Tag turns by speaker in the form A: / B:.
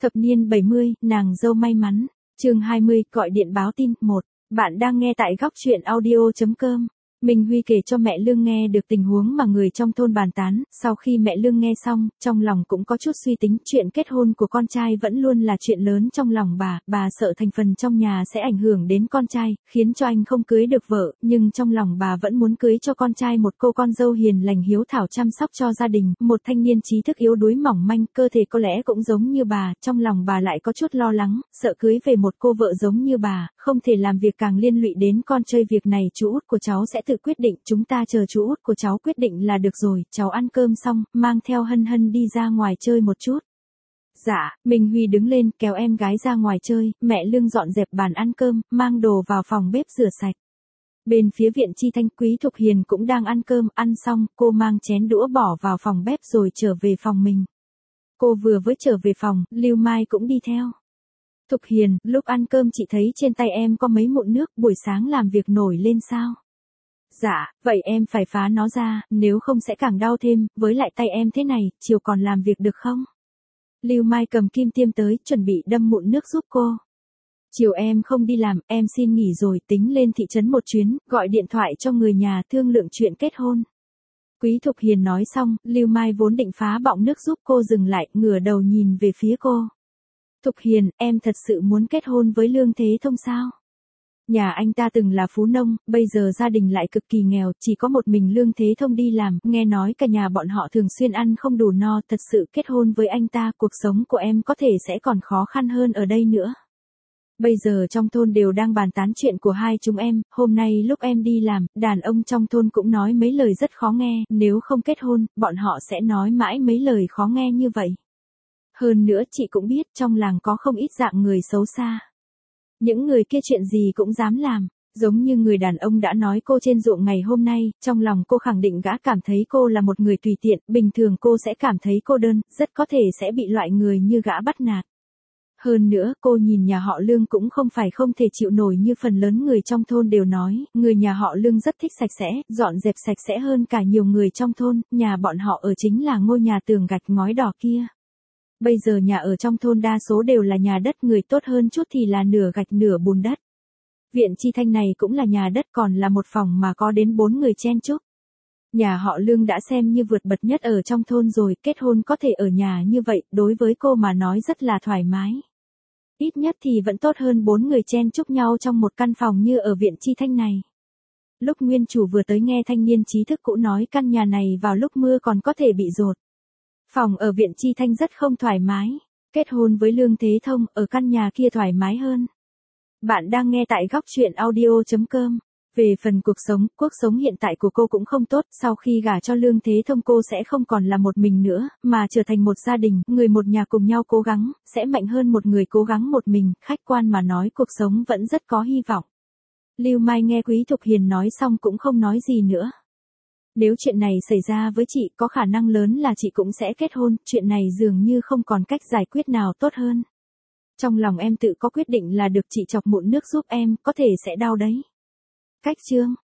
A: Thập niên 70, nàng dâu may mắn. Chương 20, gọi điện báo tin. 1. Bạn đang nghe tại góc truyện audio.com. Minh Huy kể cho mẹ Lương nghe được tình huống mà người trong thôn bàn tán, sau khi mẹ Lương nghe xong, trong lòng cũng có chút suy tính, chuyện kết hôn của con trai vẫn luôn là chuyện lớn trong lòng bà sợ thành phần trong nhà sẽ ảnh hưởng đến con trai, khiến cho anh không cưới được vợ, nhưng trong lòng bà vẫn muốn cưới cho con trai một cô con dâu hiền lành hiếu thảo chăm sóc cho gia đình, một thanh niên trí thức yếu đuối mỏng manh, cơ thể có lẽ cũng giống như bà, trong lòng bà lại có chút lo lắng, sợ cưới về một cô vợ giống như bà, không thể làm việc càng liên lụy đến con trai, việc này chú út của cháu sẽ tự quyết định, chúng ta chờ chú út của cháu quyết định là được rồi. Cháu ăn cơm xong, mang theo Hân Hân đi ra ngoài chơi một chút. Dạ, Minh Huy đứng lên kéo em gái ra ngoài chơi, mẹ Lương dọn dẹp bàn ăn cơm, mang đồ vào phòng bếp rửa sạch. Bên phía Viện Chi Thanh, Quý Thục Hiền cũng đang ăn cơm, ăn xong, cô mang chén đũa bỏ vào phòng bếp rồi trở về phòng mình. Cô vừa mới trở về phòng, Lưu Mai cũng đi theo. Thục Hiền, lúc ăn cơm chị thấy trên tay em có mấy mụn nước, buổi sáng làm việc nổi lên sao? Dạ, vậy em phải phá nó ra, nếu không sẽ càng đau thêm, với lại tay em thế này, chiều còn làm việc được không? Lưu Mai cầm kim tiêm tới, chuẩn bị đâm mụn nước giúp cô. Chiều em không đi làm, em xin nghỉ rồi, tính lên thị trấn một chuyến, gọi điện thoại cho người nhà thương lượng chuyện kết hôn. Quý Thục Hiền nói xong, Lưu Mai vốn định phá bọng nước giúp cô dừng lại, ngửa đầu nhìn về phía cô. Thục Hiền, em thật sự muốn kết hôn với Lương Thế Thông sao? Nhà anh ta từng là phú nông, bây giờ gia đình lại cực kỳ nghèo, chỉ có một mình Lương Thế Thông đi làm, nghe nói cả nhà bọn họ thường xuyên ăn không đủ no, thật sự kết hôn với anh ta, cuộc sống của em có thể sẽ còn khó khăn hơn ở đây nữa. Bây giờ trong thôn đều đang bàn tán chuyện của hai chúng em, hôm nay lúc em đi làm, đàn ông trong thôn cũng nói mấy lời rất khó nghe, nếu không kết hôn, bọn họ sẽ nói mãi mấy lời khó nghe như vậy. Hơn nữa chị cũng biết trong làng có không ít dạng người xấu xa. Những người kia chuyện gì cũng dám làm, giống như người đàn ông đã nói cô trên ruộng ngày hôm nay, trong lòng cô khẳng định gã cảm thấy cô là một người tùy tiện, bình thường cô sẽ cảm thấy cô đơn, rất có thể sẽ bị loại người như gã bắt nạt. Hơn nữa, cô nhìn nhà họ Lương cũng không phải không thể chịu nổi như phần lớn người trong thôn đều nói, người nhà họ Lương rất thích sạch sẽ, dọn dẹp sạch sẽ hơn cả nhiều người trong thôn, nhà bọn họ ở chính là ngôi nhà tường gạch ngói đỏ kia. Bây giờ nhà ở trong thôn đa số đều là nhà đất, người tốt hơn chút thì là nửa gạch nửa bùn đất. Viện Chi Thanh này cũng là nhà đất, còn là một phòng mà có đến 4 người chen chúc. Nhà họ Lương đã xem như vượt bậc nhất ở trong thôn rồi, kết hôn có thể ở nhà như vậy, đối với cô mà nói rất là thoải mái. Ít nhất thì vẫn tốt hơn 4 người chen chúc nhau trong một căn phòng như ở Viện Chi Thanh này. Lúc nguyên chủ vừa tới nghe thanh niên trí thức cũ nói căn nhà này vào lúc mưa còn có thể bị dột. Phòng ở Viện Chi Thanh rất không thoải mái. Kết hôn với Lương Thế Thông, ở căn nhà kia thoải mái hơn. Bạn đang nghe tại góc truyện audio.com. Về phần cuộc sống hiện tại của cô cũng không tốt, sau khi gả cho Lương Thế Thông cô sẽ không còn là một mình nữa, mà trở thành một gia đình, người một nhà cùng nhau cố gắng, sẽ mạnh hơn một người cố gắng một mình, khách quan mà nói cuộc sống vẫn rất có hy vọng. Lưu Mai nghe Quý Thục Hiền nói xong cũng không nói gì nữa. Nếu chuyện này xảy ra với chị, có khả năng lớn là chị cũng sẽ kết hôn, chuyện này dường như không còn cách giải quyết nào tốt hơn. Trong lòng em tự có quyết định là được, chị chọc mụn nước giúp em, có thể sẽ đau đấy. Cách chương